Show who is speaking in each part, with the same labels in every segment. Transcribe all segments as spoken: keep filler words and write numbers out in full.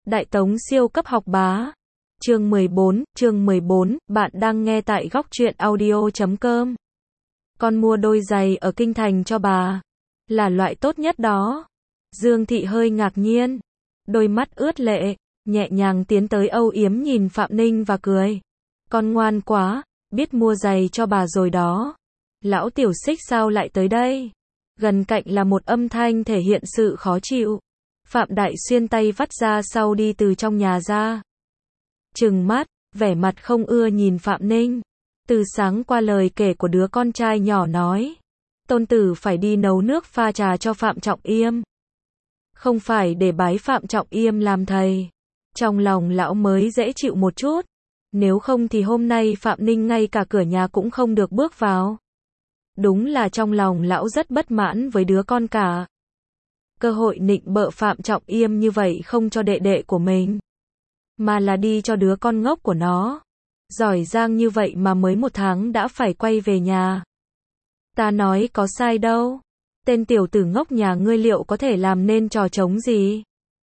Speaker 1: Đại Tống siêu cấp học bá. Chương mười bốn, chương mười bốn, bạn đang nghe tại góc truyện audio chấm com. Con mua đôi giày ở kinh thành cho bà. Là loại tốt nhất đó. Dương Thị hơi ngạc nhiên. Đôi mắt ướt lệ, nhẹ nhàng tiến tới âu yếm nhìn Phạm Ninh và cười. Con ngoan quá, biết mua giày cho bà rồi đó. Lão tiểu xích sao lại tới đây? Gần cạnh là một âm thanh thể hiện sự khó chịu. Phạm Đại Xuyên tay vắt ra sau đi từ trong nhà ra. Trừng mắt, vẻ mặt không ưa nhìn Phạm Ninh. Từ sáng qua lời kể của đứa con trai nhỏ nói. Tôn tử phải đi nấu nước pha trà cho Phạm Trọng Yêm. Không phải để bái Phạm Trọng Yêm làm thầy. Trong lòng lão mới dễ chịu một chút. Nếu không thì hôm nay Phạm Ninh ngay cả cửa nhà cũng không được bước vào. Đúng là trong lòng lão rất bất mãn với đứa con cả. Cơ hội nịnh bợ Phạm Trọng Yêm như vậy không cho đệ đệ của mình, mà là đi cho đứa con ngốc của nó. Giỏi giang như vậy mà mới một tháng đã phải quay về nhà. Ta nói có sai đâu. Tên tiểu tử ngốc nhà ngươi liệu có thể làm nên trò trống gì?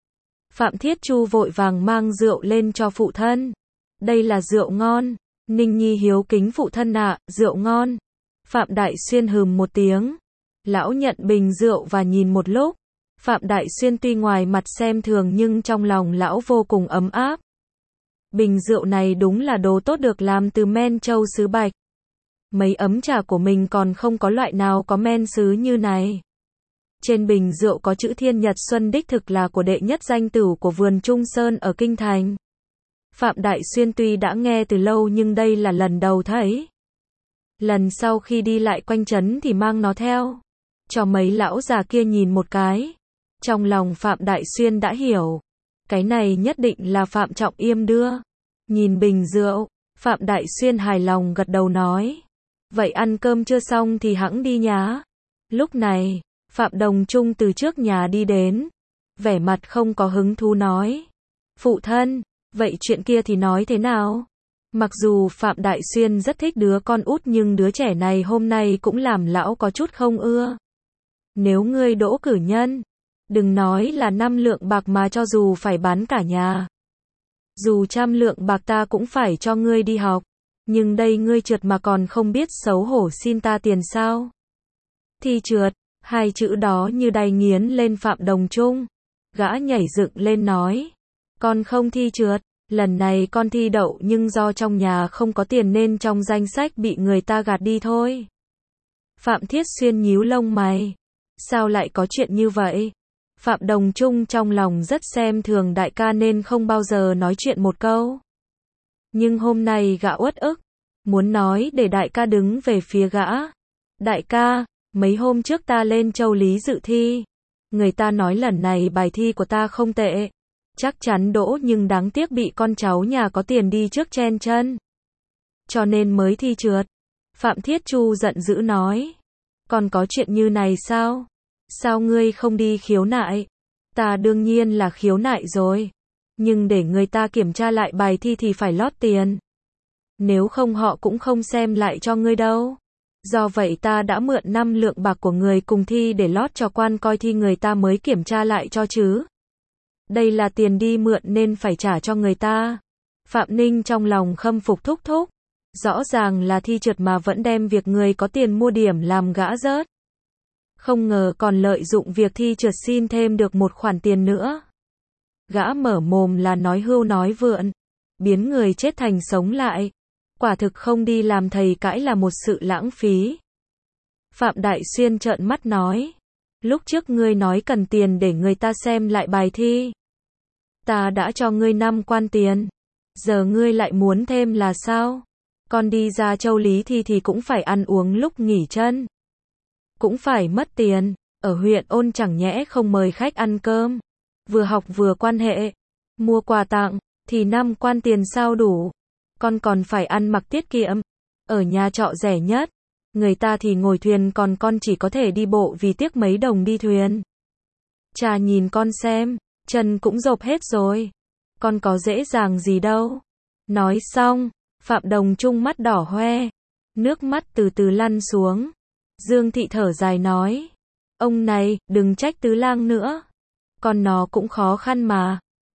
Speaker 1: Phạm Thiết Chu vội vàng mang rượu lên cho phụ thân. Đây là rượu ngon. Ninh Nhi hiếu kính phụ thân ạ, rượu ngon. Phạm Đại Xuyên hừm một tiếng. Lão nhận bình rượu và nhìn một lúc. Phạm Đại Xuyên tuy ngoài mặt xem thường nhưng trong lòng lão vô cùng ấm áp. Bình rượu này đúng là đồ tốt được làm từ men châu sứ Bạch. Mấy ấm trà của mình còn không có loại nào có men sứ như này. Trên bình rượu có chữ Thiên Nhật Xuân đích thực là của đệ nhất danh tửu của vườn Trung Sơn ở Kinh Thành. Phạm Đại Xuyên tuy đã nghe từ lâu nhưng đây là lần đầu thấy. Lần sau khi đi lại quanh trấn thì mang nó theo. Cho mấy lão già kia nhìn một cái. Trong lòng Phạm Đại Xuyên đã hiểu. Cái này nhất định là Phạm Trọng Yêm đưa. Nhìn bình rượu, Phạm Đại Xuyên hài lòng gật đầu nói. Vậy ăn cơm chưa xong thì hẵng đi nhá. Lúc này, Phạm Đồng Trung từ trước nhà đi đến. Vẻ mặt không có hứng thú nói. Phụ thân, vậy chuyện kia thì nói thế nào? Mặc dù Phạm Đại Xuyên rất thích đứa con út nhưng đứa trẻ này hôm nay cũng làm lão có chút không ưa. Nếu ngươi đỗ cử nhân, đừng nói là năm lượng bạc mà cho dù phải bán cả nhà. Dù trăm lượng bạc ta cũng phải cho ngươi đi học. Nhưng đây ngươi trượt mà còn không biết xấu hổ xin ta tiền sao? Thi trượt, hai chữ đó như đay nghiến lên Phạm Đồng Trung. Gã nhảy dựng lên nói. Con không thi trượt, lần này con thi đậu nhưng do trong nhà không có tiền nên trong danh sách bị người ta gạt đi thôi. Phạm Thiết Xuyên nhíu lông mày. Sao lại có chuyện như vậy? Phạm Đồng Trung trong lòng rất xem thường đại ca nên không bao giờ nói chuyện một câu. Nhưng hôm nay gã uất ức, muốn nói để đại ca đứng về phía gã. Đại ca, mấy hôm trước ta lên Châu Lý dự thi. Người ta nói lần này bài thi của ta không tệ. Chắc chắn đỗ nhưng đáng tiếc bị con cháu nhà có tiền đi trước chen chân. Cho nên mới thi trượt. Phạm Thiết Chu giận dữ nói. Còn có chuyện như này sao? Sao ngươi không đi khiếu nại? Ta đương nhiên là khiếu nại rồi. Nhưng để người ta kiểm tra lại bài thi thì phải lót tiền. Nếu không họ cũng không xem lại cho ngươi đâu. Do vậy ta đã mượn năm lượng bạc của người cùng thi để lót cho quan coi thi người ta mới kiểm tra lại cho chứ. Đây là tiền đi mượn nên phải trả cho người ta. Phạm Ninh trong lòng khâm phục thúc thúc. Rõ ràng là thi trượt mà vẫn đem việc người có tiền mua điểm làm gã rớt. Không ngờ còn lợi dụng việc thi trượt xin thêm được một khoản tiền nữa. Gã mở mồm là nói hưu nói vượn. Biến người chết thành sống lại. Quả thực không đi làm thầy cãi là một sự lãng phí. Phạm Đại Xuyên trợn mắt nói. Lúc trước ngươi nói cần tiền để người ta xem lại bài thi. Ta đã cho ngươi năm quan tiền. Giờ ngươi lại muốn thêm là sao? Con đi ra Châu Lý thi thì cũng phải ăn uống lúc nghỉ chân. Cũng phải mất tiền. Ở huyện Ôn chẳng nhẽ không mời khách ăn cơm. Vừa học vừa quan hệ. Mua quà tặng. Thì năm quan tiền sao đủ. Con còn phải ăn mặc tiết kiệm. Ở nhà trọ rẻ nhất. Người ta thì ngồi thuyền còn con chỉ có thể đi bộ vì tiếc mấy đồng đi thuyền. Cha nhìn con xem. Chân cũng rộp hết rồi. Con có dễ dàng gì đâu. Nói xong. Phạm Đồng Trung mắt đỏ hoe. Nước mắt từ từ lăn xuống. Dương Thị thở dài nói. Ông này, đừng trách tứ lang nữa. Con nó cũng khó khăn mà.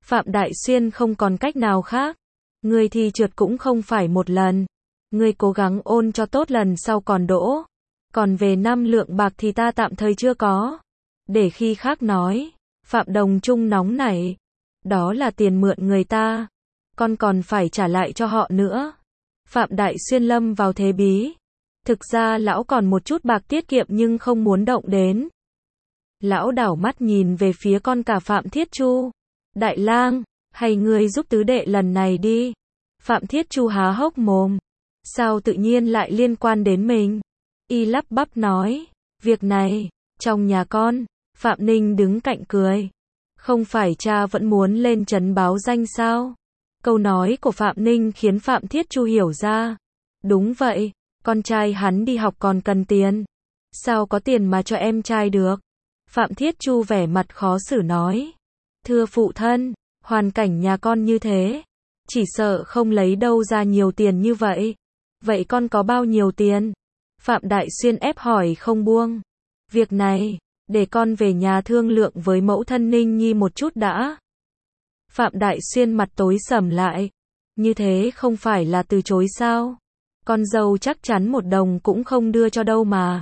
Speaker 1: Phạm Đại Xuyên không còn cách nào khác. Ngươi thi trượt cũng không phải một lần. Ngươi cố gắng ôn cho tốt lần sau còn đỗ. Còn về năm lượng bạc thì ta tạm thời chưa có. Để khi khác nói. Phạm Đồng Trung nóng nảy. Đó là tiền mượn người ta. Con còn phải trả lại cho họ nữa. Phạm Đại Xuyên lâm vào thế bí. Thực ra lão còn một chút bạc tiết kiệm nhưng không muốn động đến. Lão đảo mắt nhìn về phía con cả Phạm Thiết Chu. Đại lang, hay ngươi giúp tứ đệ lần này đi. Phạm Thiết Chu há hốc mồm. Sao tự nhiên lại liên quan đến mình? Y lắp bắp nói. Việc này, trong nhà con. Phạm Ninh đứng cạnh cười. Không phải cha vẫn muốn lên trấn báo danh sao? Câu nói của Phạm Ninh khiến Phạm Thiết Chu hiểu ra. Đúng vậy, con trai hắn đi học còn cần tiền. Sao có tiền mà cho em trai được? Phạm Thiết Chu vẻ mặt khó xử nói. Thưa phụ thân, hoàn cảnh nhà con như thế. Chỉ sợ không lấy đâu ra nhiều tiền như vậy. Vậy con có bao nhiêu tiền? Phạm Đại Xuyên ép hỏi không buông. Việc này, để con về nhà thương lượng với mẫu thân Ninh Nhi một chút đã. Phạm Đại Xuyên mặt tối sầm lại. Như thế không phải là từ chối sao? Con dâu chắc chắn một đồng cũng không đưa cho đâu mà.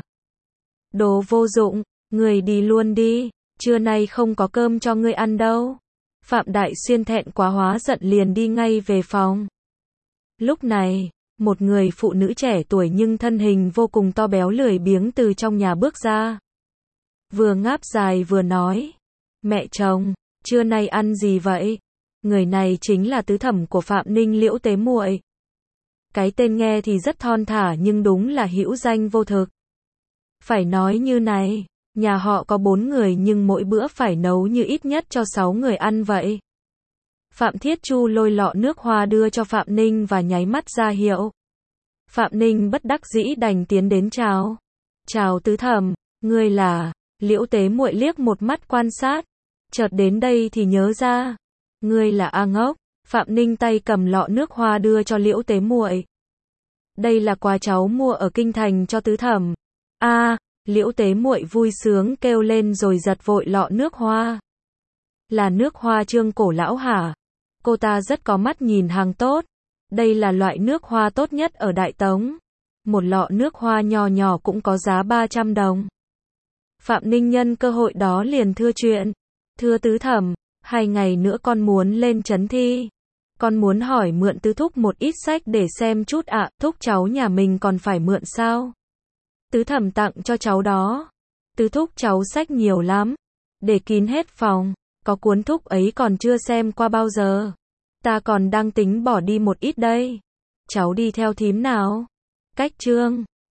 Speaker 1: Đồ vô dụng, người đi luôn đi, trưa nay không có cơm cho ngươi ăn đâu. Phạm Đại Xuyên thẹn quá hóa giận liền đi ngay về phòng. Lúc này, một người phụ nữ trẻ tuổi nhưng thân hình vô cùng to béo lười biếng từ trong nhà bước ra. Vừa ngáp dài vừa nói. Mẹ chồng, trưa nay ăn gì vậy? Người này chính là tứ thẩm của Phạm Ninh, Liễu Tế Muội. Cái tên nghe thì rất thon thả nhưng đúng là hữu danh vô thực. Phải nói như này, nhà họ có bốn người nhưng mỗi bữa phải nấu như ít nhất cho sáu người ăn vậy. Phạm Thiết Chu lôi lọ nước hoa đưa cho Phạm Ninh và nháy mắt ra hiệu. Phạm Ninh bất đắc dĩ đành tiến đến chào. Chào tứ thẩm, ngươi là... Liễu Tế Muội liếc một mắt quan sát. Chợt đến đây thì nhớ ra. Ngươi là A Ngốc. Phạm Ninh tay cầm lọ nước hoa đưa cho Liễu Tế Muội. Đây là quà cháu mua ở kinh thành cho tứ thẩm. A, à, Liễu Tế Muội vui sướng kêu lên rồi giật vội lọ nước hoa. Là nước hoa Trương Cổ Lão hả? Cô ta rất có mắt nhìn hàng tốt. Đây là loại nước hoa tốt nhất ở Đại Tống. Một lọ nước hoa nhỏ nhỏ cũng có giá ba trăm đồng. Phạm Ninh nhân cơ hội đó liền thưa chuyện. Thưa tứ thẩm, hai ngày nữa con muốn lên trấn thi. Con muốn hỏi mượn tứ thúc một ít sách để xem chút ạ. À, thúc cháu nhà mình còn phải mượn sao? Tứ thẩm tặng cho cháu đó. Tứ thúc cháu sách nhiều lắm. Để kín hết phòng. Có cuốn thúc ấy còn chưa xem qua bao giờ. Ta còn đang tính bỏ đi một ít đây. Cháu đi theo thím nào? Cách chương